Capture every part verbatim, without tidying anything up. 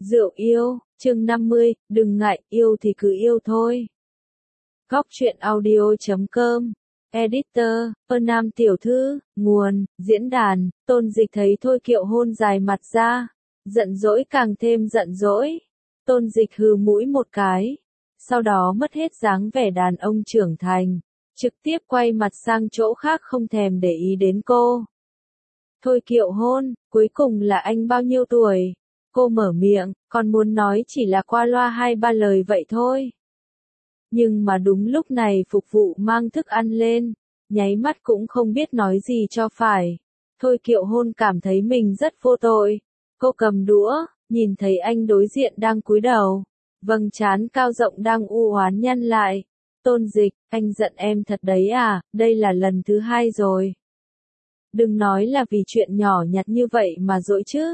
Rượu yêu, chương năm mươi, đừng ngại, yêu thì cứ yêu thôi. Góc truyện audio chấm com, Editor, Ơ Nam tiểu thư, nguồn, diễn đàn, Tôn Dịch thấy Thôi Kiệu Hôn dài mặt ra, giận dỗi càng thêm giận dỗi. Tôn Dịch hừ mũi một cái, sau đó mất hết dáng vẻ đàn ông trưởng thành, trực tiếp quay mặt sang chỗ khác không thèm để ý đến cô. Thôi Kiệu Hôn, cuối cùng là anh bao nhiêu tuổi? Cô mở miệng, còn muốn nói chỉ là qua loa hai ba lời vậy thôi. Nhưng mà đúng lúc này phục vụ mang thức ăn lên, nháy mắt cũng không biết nói gì cho phải. Thôi Kiệu Hôn cảm thấy mình rất vô tội. Cô cầm đũa, nhìn thấy anh đối diện đang cúi đầu. Vầng trán cao rộng đang u oán nhăn lại. Tôn Dịch, anh giận em thật đấy à, đây là lần thứ hai rồi. Đừng nói là vì chuyện nhỏ nhặt như vậy mà dỗi chứ.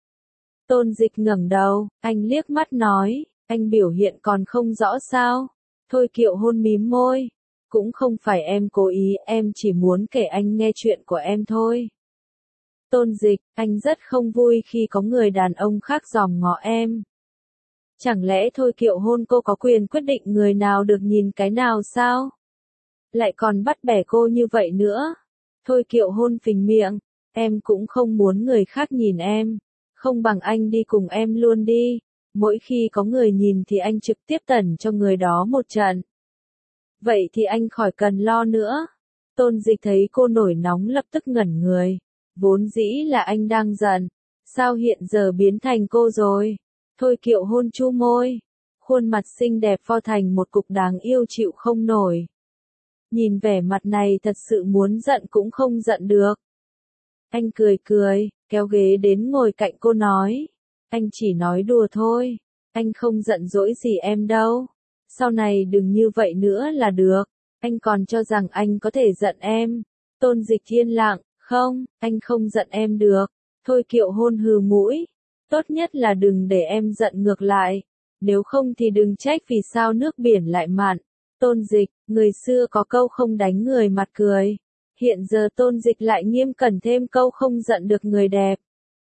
Tôn Dịch ngẩng đầu, anh liếc mắt nói, anh biểu hiện còn không rõ sao. Thôi Kiệu Hôn mím môi. Cũng không phải em cố ý, em chỉ muốn kể anh nghe chuyện của em thôi. Tôn Dịch, anh rất không vui khi có người đàn ông khác dòm ngó em. Chẳng lẽ Thôi Kiệu Hôn cô có quyền quyết định người nào được nhìn cái nào sao? Lại còn bắt bẻ cô như vậy nữa. Thôi Kiệu Hôn phình miệng, em cũng không muốn người khác nhìn em. Không bằng anh đi cùng em luôn đi. Mỗi khi có người nhìn thì anh trực tiếp tẩn cho người đó một trận. Vậy thì anh khỏi cần lo nữa. Tôn Dịch thấy cô nổi nóng lập tức ngẩn người. Vốn dĩ là anh đang giận. Sao hiện giờ biến thành cô rồi? Thôi Kiệu Hôn chu môi. Khuôn mặt xinh đẹp vo thành một cục đáng yêu chịu không nổi. Nhìn vẻ mặt này thật sự muốn giận cũng không giận được. Anh cười cười, kéo ghế đến ngồi cạnh cô nói. Anh chỉ nói đùa thôi. Anh không giận dỗi gì em đâu. Sau này đừng như vậy nữa là được. Anh còn cho rằng anh có thể giận em. Tôn Dịch yên lặng, không, anh không giận em được. Thôi Kiệu Hôn hừ mũi. Tốt nhất là đừng để em giận ngược lại. Nếu không thì đừng trách vì sao nước biển lại mặn. Tôn Dịch, người xưa có câu không đánh người mặt cười. Hiện giờ Tôn Dịch lại nghiêm cẩn thêm câu không giận được người đẹp.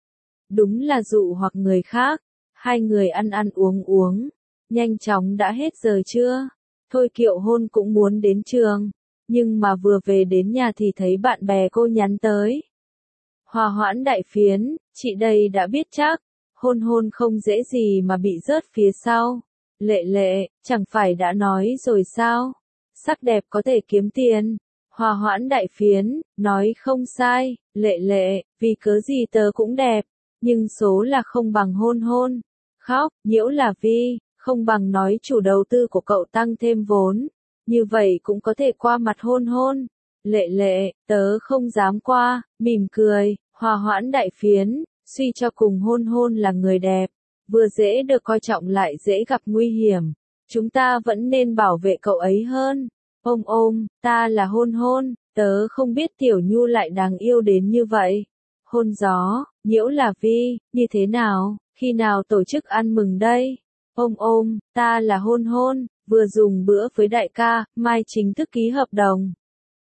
Đúng là dụ hoặc người khác. Hai người ăn ăn uống uống. Nhanh chóng đã hết giờ trưa. Thôi Kiệu Hôn cũng muốn đến trường. Nhưng mà vừa về đến nhà thì thấy bạn bè cô nhắn tới. Hòa Hoãn đại phiến, chị đây đã biết chắc. Hôn Hôn không dễ gì mà bị rớt phía sau. Lệ Lệ, chẳng phải đã nói rồi sao? Sắc đẹp có thể kiếm tiền. Hòa Hoãn đại phiến, nói không sai. Lệ Lệ, vì cớ gì tớ cũng đẹp. Nhưng số là không bằng Hôn Hôn. Khóc, nhiễu là Vi, không bằng nói chủ đầu tư của cậu tăng thêm vốn. Như vậy cũng có thể qua mặt Hôn Hôn. Lệ Lệ, tớ không dám qua, mỉm cười. Hòa Hoãn đại phiến, suy cho cùng Hôn Hôn là người đẹp. Vừa dễ được coi trọng lại dễ gặp nguy hiểm. Chúng ta vẫn nên bảo vệ cậu ấy hơn. Ôm ôm, ta là Hôn Hôn, tớ không biết Tiểu Nhu lại đáng yêu đến như vậy. Hôn Gió, nhiễu là Vi, như thế nào, khi nào tổ chức ăn mừng đây? Ôm ôm, ta là Hôn Hôn, vừa dùng bữa với đại ca, mai chính thức ký hợp đồng.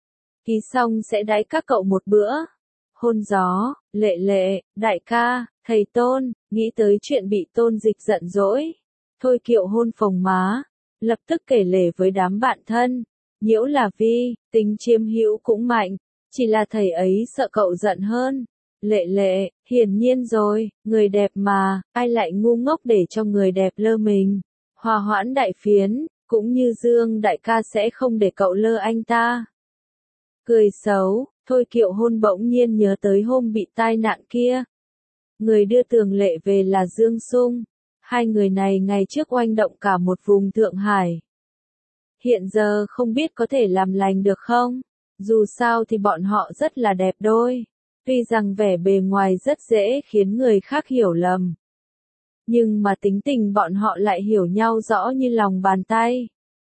Ký xong sẽ đãi các cậu một bữa. Hôn Gió, Lệ Lệ, đại ca, thầy Tôn, nghĩ tới chuyện bị Tôn Dịch giận dỗi. Thôi Kiệu Hôn phồng má, lập tức kể lể với đám bạn thân. Nhiễu là Vi, tính chiếm hữu cũng mạnh, chỉ là thầy ấy sợ cậu giận hơn. Lệ Lệ, hiển nhiên rồi, người đẹp mà, ai lại ngu ngốc để cho người đẹp lơ mình. Hòa Hoãn đại phiến, cũng như Dương đại ca sẽ không để cậu lơ anh ta. Cười xấu, Thôi Kiệu Hôn bỗng nhiên nhớ tới hôm bị tai nạn kia. Người đưa Tường Lệ về là Dương Sung. Hai người này ngày trước oanh động cả một vùng Thượng Hải. Hiện giờ không biết có thể làm lành được không? Dù sao thì bọn họ rất là đẹp đôi. Tuy rằng vẻ bề ngoài rất dễ khiến người khác hiểu lầm. Nhưng mà tính tình bọn họ lại hiểu nhau rõ như lòng bàn tay.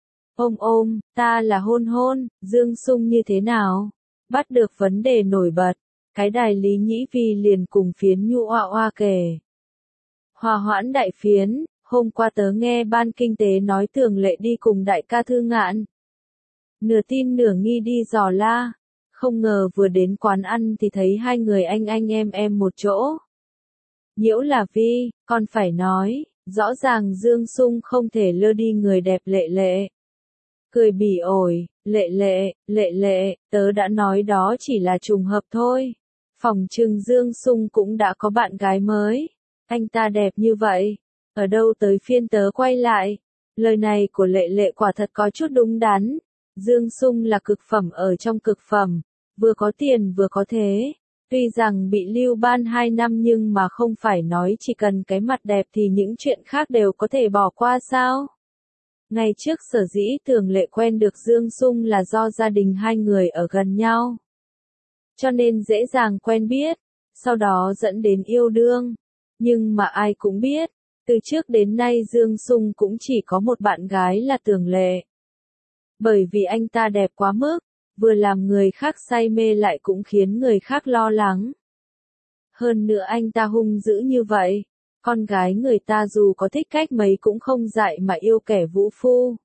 Ôm ôm, ta là Hôn Hôn, Dương Sung như thế nào? Bắt được vấn đề nổi bật. Cái đài Lý Nhĩ Vi liền cùng phiến Nhu oa oa kể. Hòa Hoãn đại phiến, hôm qua tớ nghe ban kinh tế nói Tường Lệ đi cùng đại ca Thư Ngạn. Nửa tin nửa nghi đi dò la. Không ngờ vừa đến quán ăn thì thấy hai người anh anh em em một chỗ. Nhiễu là Vi, con phải nói, rõ ràng Dương Sung không thể lơ đi người đẹp Lệ Lệ. Cười bỉ ổi, Lệ Lệ, Lệ Lệ, tớ đã nói đó chỉ là trùng hợp thôi. Phòng trừng Dương Sung cũng đã có bạn gái mới. Anh ta đẹp như vậy, ở đâu tới phiên tớ quay lại. Lời này của Lệ Lệ quả thật có chút đúng đắn. Dương Sung là cực phẩm ở trong cực phẩm, vừa có tiền vừa có thế. Tuy rằng bị lưu ban hai năm nhưng mà không phải nói chỉ cần cái mặt đẹp thì những chuyện khác đều có thể bỏ qua sao? Ngày trước sở dĩ Thường Lệ quen được Dương Sung là do gia đình hai người ở gần nhau. Cho nên dễ dàng quen biết, sau đó dẫn đến yêu đương. Nhưng mà ai cũng biết, từ trước đến nay Dương Sung cũng chỉ có một bạn gái là Thường Lệ. Bởi vì anh ta đẹp quá mức, vừa làm người khác say mê lại cũng khiến người khác lo lắng. Hơn nữa anh ta hung dữ như vậy, con gái người ta dù có thích cách mấy cũng không dại mà yêu kẻ vũ phu.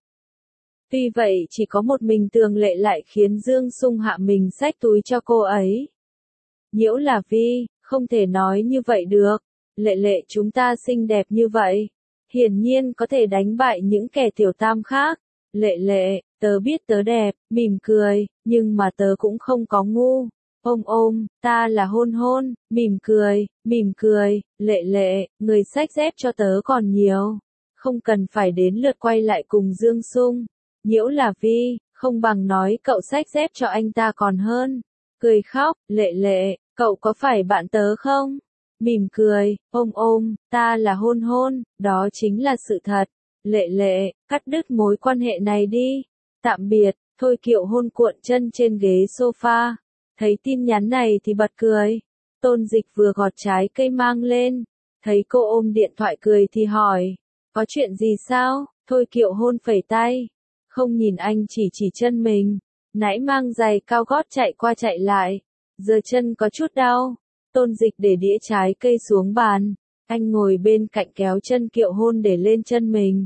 Tuy vậy chỉ có một mình Thường Lệ lại khiến Dương Sung hạ mình xách túi cho cô ấy. Nhiễu là Vi, không thể nói như vậy được. Lệ Lệ chúng ta xinh đẹp như vậy, hiển nhiên có thể đánh bại những kẻ tiểu tam khác. Lệ Lệ, tớ biết tớ đẹp, mỉm cười, nhưng mà tớ cũng không có ngu. Ôm ôm, ta là hôn hôn, mỉm cười, mỉm cười, Lệ Lệ, người xách dép cho tớ còn nhiều. Không cần phải đến lượt quay lại cùng Dương Sung. Nhiễu là Vi, không bằng nói cậu xách dép cho anh ta còn hơn. Cười khóc, Lệ Lệ, cậu có phải bạn tớ không? Mỉm cười, ôm ôm, ta là hôn hôn, đó chính là sự thật. Lệ Lệ, cắt đứt mối quan hệ này đi. Tạm biệt, Thôi Kiệu Hôn cuộn chân trên ghế sofa. Thấy tin nhắn này thì bật cười. Tôn Dịch vừa gọt trái cây mang lên. Thấy cô ôm điện thoại cười thì hỏi. Có chuyện gì sao? Thôi Kiệu Hôn phẩy tay. Không nhìn anh chỉ chỉ chân mình. Nãy mang giày cao gót chạy qua chạy lại. Giờ chân có chút đau. Tôn Dịch để đĩa trái cây xuống bàn. Anh ngồi bên cạnh kéo chân Kiệu Hôn để lên chân mình.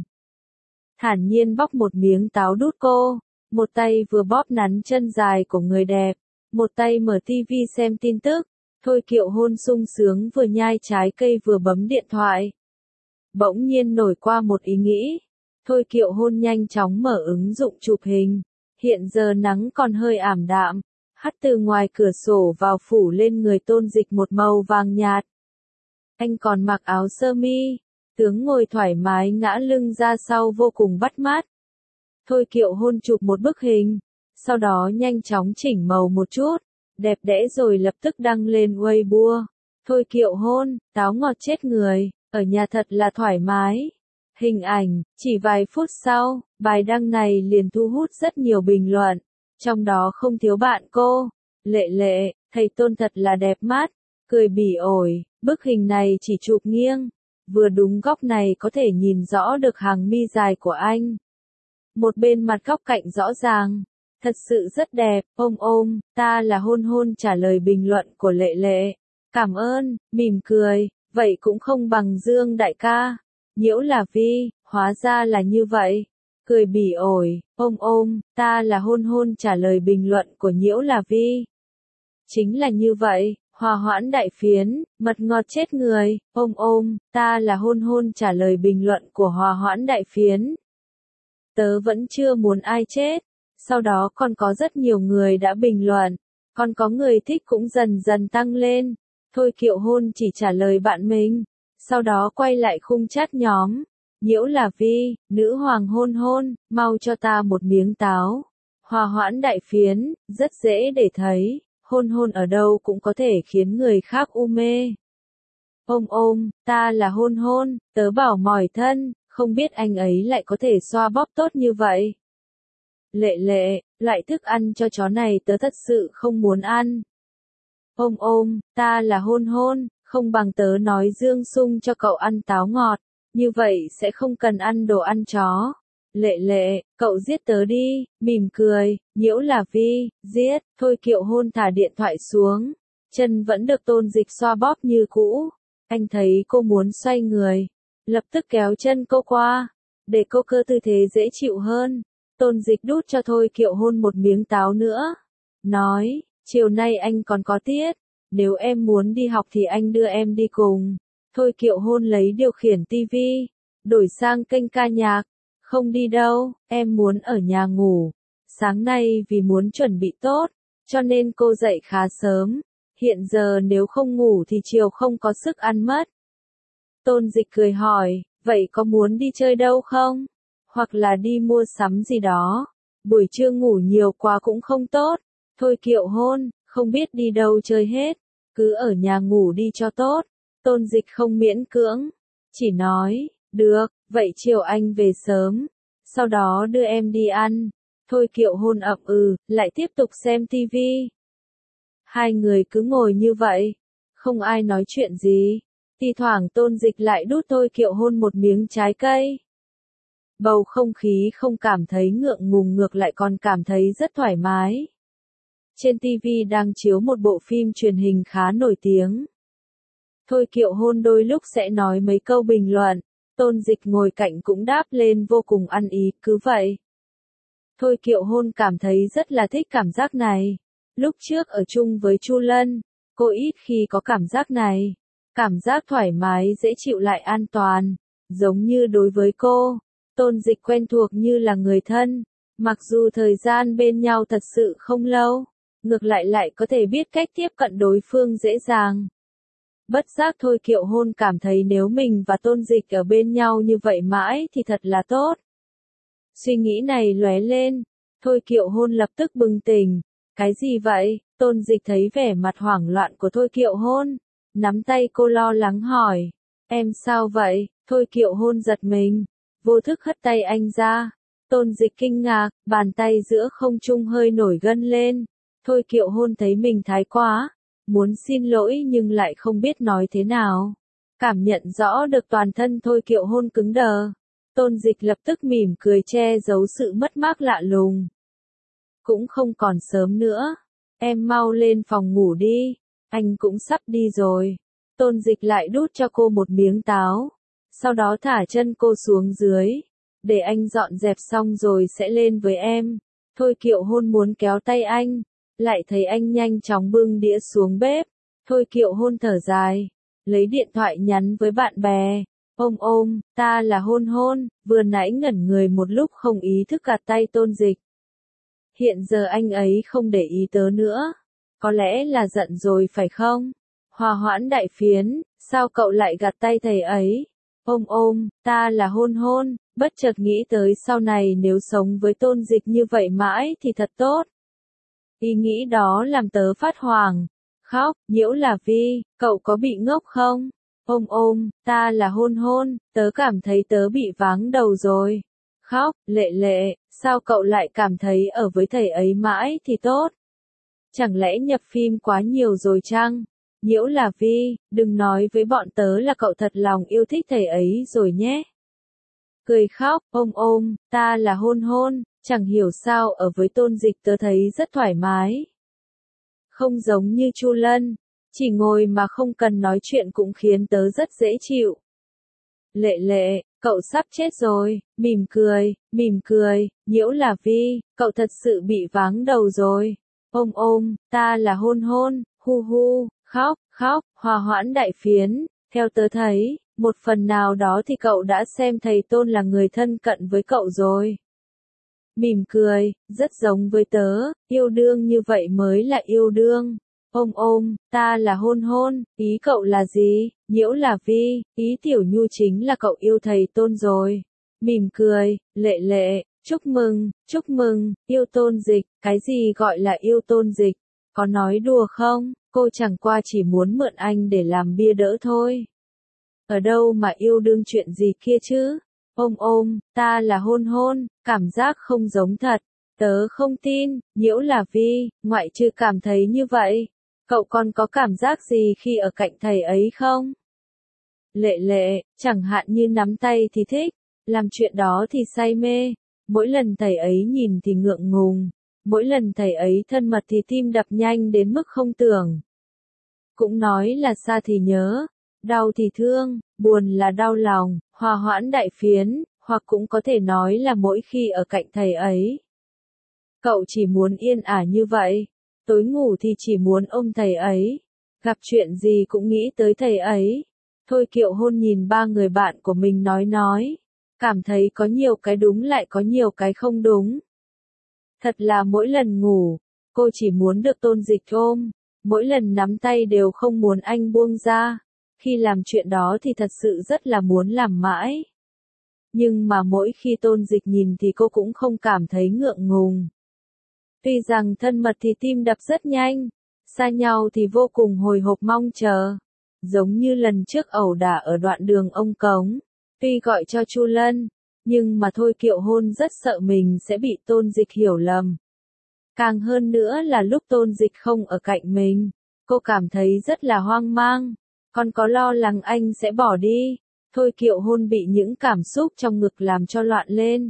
Thản nhiên bóc một miếng táo đút cô. Một tay vừa bóp nắn chân dài của người đẹp. Một tay mở tivi xem tin tức. Thôi Kiệu Hôn sung sướng vừa nhai trái cây vừa bấm điện thoại. Bỗng nhiên nổi qua một ý nghĩ. Thôi Kiệu Hôn nhanh chóng mở ứng dụng chụp hình. Hiện giờ nắng còn hơi ảm đạm. Hắt từ ngoài cửa sổ vào phủ lên người Tôn Dịch một màu vàng nhạt. Anh còn mặc áo sơ mi. Tướng ngồi thoải mái ngã lưng ra sau vô cùng bắt mắt. Thôi Kiệu Hôn chụp một bức hình. Sau đó nhanh chóng chỉnh màu một chút. Đẹp đẽ rồi lập tức đăng lên Weibo. Thôi Kiệu Hôn, táo ngọt chết người. Ở nhà thật là thoải mái. Hình ảnh, chỉ vài phút sau, bài đăng này liền thu hút rất nhiều bình luận. Trong đó không thiếu bạn cô. Lệ Lệ, thầy Tôn thật là đẹp mắt. Cười bỉ ổi, bức hình này chỉ chụp nghiêng. Vừa đúng góc này có thể nhìn rõ được hàng mi dài của anh. Một bên mặt góc cạnh rõ ràng. Thật sự rất đẹp, ôm ôm, ta là hôn hôn trả lời bình luận của Lệ Lệ. Cảm ơn, mỉm cười, vậy cũng không bằng Dương đại ca. Nhiễu là Vi, hóa ra là như vậy. Cười bỉ ổi, ôm ôm, ta là hôn hôn trả lời bình luận của Nhiễu là Vi. Chính là như vậy, hòa hoãn đại phiến, mật ngọt chết người, ôm ôm, ta là hôn hôn trả lời bình luận của hòa hoãn đại phiến. Tớ vẫn chưa muốn ai chết. Sau đó còn có rất nhiều người đã bình luận. Còn có người thích cũng dần dần tăng lên. Thôi Kiệu Hôn chỉ trả lời bạn mình. Sau đó quay lại khung chat nhóm. Nhiễu là Vi, nữ hoàng hôn hôn, mau cho ta một miếng táo. Hòa hoãn đại phiến, rất dễ để thấy. Hôn hôn ở đâu cũng có thể khiến người khác u mê. Ôm ôm, ta là hôn hôn, tớ bảo mỏi thân, không biết anh ấy lại có thể xoa bóp tốt như vậy. Lệ Lệ, loại thức ăn cho chó này tớ thật sự không muốn ăn. Ôm ôm, ta là hôn hôn, không bằng tớ nói Dương Sung cho cậu ăn táo ngọt, như vậy sẽ không cần ăn đồ ăn chó. Lệ Lệ, cậu giết tớ đi, mỉm cười, Nhiễu là Vi, giết, Thôi Kiệu Hôn thả điện thoại xuống, chân vẫn được Tôn Dịch xoa bóp như cũ. Anh thấy cô muốn xoay người, lập tức kéo chân cô qua, để cô cơ tư thế dễ chịu hơn. Tôn Dịch đút cho Thôi Kiệu Hôn một miếng táo nữa. Nói, chiều nay anh còn có tiết. Nếu em muốn đi học thì anh đưa em đi cùng. Thôi Kiệu Hôn lấy điều khiển tivi, đổi sang kênh ca nhạc. Không đi đâu, em muốn ở nhà ngủ. Sáng nay vì muốn chuẩn bị tốt, cho nên cô dậy khá sớm. Hiện giờ nếu không ngủ thì chiều không có sức ăn mất. Tôn Dịch cười hỏi, vậy có muốn đi chơi đâu không? Hoặc là đi mua sắm gì đó? Buổi trưa ngủ nhiều quá cũng không tốt. Thôi Kiệu Hôn, không biết đi đâu chơi hết. Cứ ở nhà ngủ đi cho tốt. Tôn Dịch không miễn cưỡng. Chỉ nói, được, vậy chiều anh về sớm. Sau đó đưa em đi ăn. Thôi Kiệu Hôn ậm ừ, lại tiếp tục xem tivi. Hai người cứ ngồi như vậy. Không ai nói chuyện gì. Thi thoảng Tôn Dịch lại đút Thôi Kiệu Hôn một miếng trái cây. Bầu không khí không cảm thấy ngượng ngùng, ngược lại còn cảm thấy rất thoải mái. Trên tivi đang chiếu một bộ phim truyền hình khá nổi tiếng. Thôi Kiệu Hôn đôi lúc sẽ nói mấy câu bình luận. Tôn Dịch ngồi cạnh cũng đáp lên vô cùng ăn ý, cứ vậy. Thôi Kiệu Hôn cảm thấy rất là thích cảm giác này. Lúc trước ở chung với Chu Lân, cô ít khi có cảm giác này. Cảm giác thoải mái, dễ chịu lại an toàn. Giống như đối với cô, Tôn Dịch quen thuộc như là người thân. Mặc dù thời gian bên nhau thật sự không lâu, ngược lại lại có thể biết cách tiếp cận đối phương dễ dàng. Bất giác Thôi Kiệu Hôn cảm thấy nếu mình và Tôn Dịch ở bên nhau như vậy mãi thì thật là tốt. Suy nghĩ này lóe lên, Thôi Kiệu Hôn lập tức bừng tỉnh. Cái gì vậy? Tôn Dịch thấy vẻ mặt hoảng loạn của Thôi Kiệu Hôn, nắm tay cô lo lắng hỏi. Em sao vậy? Thôi Kiệu Hôn giật mình, vô thức hất tay anh ra. Tôn Dịch kinh ngạc, bàn tay giữa không trung hơi nổi gân lên. Thôi Kiệu Hôn thấy mình thái quá, muốn xin lỗi nhưng lại không biết nói thế nào. Cảm nhận rõ được toàn thân Thôi Kiệu Hôn cứng đờ. Tôn Dịch lập tức mỉm cười che giấu sự mất mát lạ lùng. Cũng không còn sớm nữa. Em mau lên phòng ngủ đi. Anh cũng sắp đi rồi. Tôn Dịch lại đút cho cô một miếng táo. Sau đó thả chân cô xuống dưới. Để anh dọn dẹp xong rồi sẽ lên với em. Thôi Kiệu Hôn muốn kéo tay anh. Lại thấy anh nhanh chóng bưng đĩa xuống bếp. Thôi Kiệu Hôn thở dài. Lấy điện thoại nhắn với bạn bè. Ôm ôm, ta là Hôn Hôn. Vừa nãy ngẩn người một lúc không ý thức gạt tay Tôn Dịch. Hiện giờ anh ấy không để ý tớ nữa. Có lẽ là giận rồi phải không? Hòa hoãn đại phiến, sao cậu lại gạt tay thầy ấy? Ôm ôm, ta là Hôn Hôn. Bất chợt nghĩ tới sau này nếu sống với Tôn Dịch như vậy mãi thì thật tốt. Ý nghĩ đó làm tớ phát hoảng. Khóc, nhiễu là Vi, cậu có bị ngốc không? Ôm ôm, ta là Hôn Hôn, tớ cảm thấy tớ bị váng đầu rồi. Khóc, Lệ Lệ, sao cậu lại cảm thấy ở với thầy ấy mãi thì tốt? Chẳng lẽ nhập phim quá nhiều rồi chăng? Nhiễu là Vi, đừng nói với bọn tớ là cậu thật lòng yêu thích thầy ấy rồi nhé. Cười khóc, ôm ôm, ta là Hôn Hôn, chẳng hiểu sao ở với Tôn Dịch tớ thấy rất thoải mái. Không giống như Chu Lân, chỉ ngồi mà không cần nói chuyện cũng khiến tớ rất dễ chịu. Lệ Lệ, cậu sắp chết rồi, mỉm cười, mỉm cười, nhiễu là Vi, cậu thật sự bị váng đầu rồi. Ôm ôm, ta là Hôn Hôn, hu hu, khóc, khóc, hòa hoãn đại phiến, theo tớ thấy, một phần nào đó thì cậu đã xem thầy Tôn là người thân cận với cậu rồi. Mỉm cười, rất giống với tớ, yêu đương như vậy mới là yêu đương. Ôm ôm, ta là Hôn Hôn, ý cậu là gì? Nhiễu là Vi, ý Tiểu Nhu chính là cậu yêu thầy Tôn rồi. Mỉm cười, Lệ Lệ, chúc mừng, chúc mừng, yêu Tôn Dịch, cái gì gọi là yêu Tôn Dịch? Có nói đùa không? Cô chẳng qua chỉ muốn mượn anh để làm bia đỡ thôi. Ở đâu mà yêu đương chuyện gì kia chứ? Ôm ôm, ta là Hôn Hôn, cảm giác không giống thật. Tớ không tin, nhiễu là Vi, ngoại trừ cảm thấy như vậy. Cậu còn có cảm giác gì khi ở cạnh thầy ấy không? Lệ Lệ, chẳng hạn như nắm tay thì thích, làm chuyện đó thì say mê. Mỗi lần thầy ấy nhìn thì ngượng ngùng. Mỗi lần thầy ấy thân mật thì tim đập nhanh đến mức không tưởng. Cũng nói là xa thì nhớ, đau thì thương, buồn là đau lòng, hòa hoãn đại phiến, hoặc cũng có thể nói là mỗi khi ở cạnh thầy ấy. Cậu chỉ muốn yên ả như vậy, tối ngủ thì chỉ muốn ôm thầy ấy, gặp chuyện gì cũng nghĩ tới thầy ấy. Thôi Kiệu Hôn nhìn ba người bạn của mình nói nói. Cảm thấy có nhiều cái đúng lại có nhiều cái không đúng. Thật là mỗi lần ngủ, cô chỉ muốn được Tôn Dịch ôm. Mỗi lần nắm tay đều không muốn anh buông ra. Khi làm chuyện đó thì thật sự rất là muốn làm mãi. Nhưng mà mỗi khi Tôn Dịch nhìn thì cô cũng không cảm thấy ngượng ngùng. Tuy rằng thân mật thì tim đập rất nhanh, xa nhau thì vô cùng hồi hộp mong chờ. Giống như lần trước ẩu đả ở đoạn đường ông Cống, tuy gọi cho Chu Lân, nhưng mà Thôi Kiệu Hôn rất sợ mình sẽ bị Tôn Dịch hiểu lầm. Càng hơn nữa là lúc Tôn Dịch không ở cạnh mình, cô cảm thấy rất là hoang mang, còn có lo lắng anh sẽ bỏ đi. Thôi Kiệu Hôn bị những cảm xúc trong ngực làm cho loạn lên.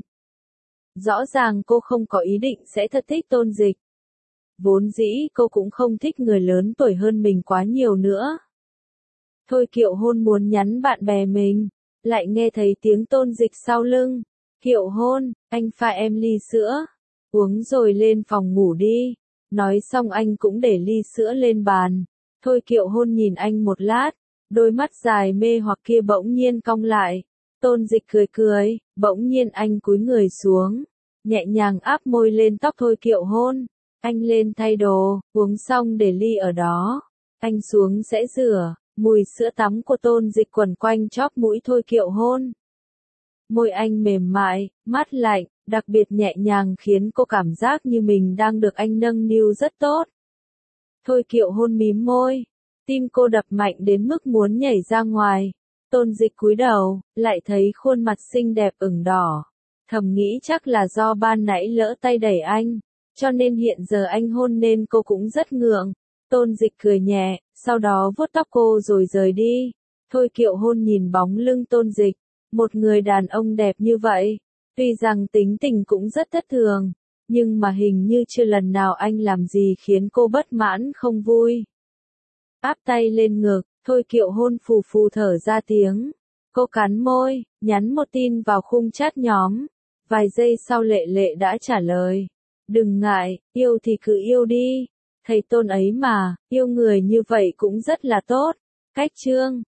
Rõ ràng cô không có ý định sẽ thật thích Tôn Dịch. Vốn dĩ cô cũng không thích người lớn tuổi hơn mình quá nhiều nữa. Thôi Kiệu Hôn muốn nhắn bạn bè mình, lại nghe thấy tiếng Tôn Dịch sau lưng. Kiệu Hôn, anh pha em ly sữa, uống rồi lên phòng ngủ đi. Nói xong anh cũng để ly sữa lên bàn. Thôi Kiệu Hôn nhìn anh một lát, đôi mắt dài mê hoặc kia bỗng nhiên cong lại. Tôn Dịch cười cười, bỗng nhiên anh cúi người xuống, nhẹ nhàng áp môi lên tóc Thôi Kiệu Hôn. Anh lên thay đồ, uống xong để ly ở đó. Anh xuống sẽ rửa, mùi sữa tắm của Tôn Dịch quẩn quanh chóp mũi Thôi Kiệu Hôn. Môi anh mềm mại, mát lạnh, đặc biệt nhẹ nhàng khiến cô cảm giác như mình đang được anh nâng niu rất tốt. Thôi Kiệu Hôn mím môi, tim cô đập mạnh đến mức muốn nhảy ra ngoài. Tôn Dịch cúi đầu, lại thấy khuôn mặt xinh đẹp ửng đỏ. Thầm nghĩ chắc là do ban nãy lỡ tay đẩy anh, cho nên hiện giờ anh hôn nên cô cũng rất ngượng. Tôn Dịch cười nhẹ, sau đó vuốt tóc cô rồi rời đi. Thôi Kiệu Hôn nhìn bóng lưng Tôn Dịch, một người đàn ông đẹp như vậy, tuy rằng tính tình cũng rất thất thường, nhưng mà hình như chưa lần nào anh làm gì khiến cô bất mãn không vui. Áp tay lên ngực, Thôi Kiệu Hôn phù phù thở ra tiếng. Cô cắn môi, nhắn một tin vào khung chat nhóm. Vài giây sau Lệ Lệ đã trả lời. Đừng ngại, yêu thì cứ yêu đi. Thầy Tôn ấy mà, yêu người như vậy cũng rất là tốt. Cách chương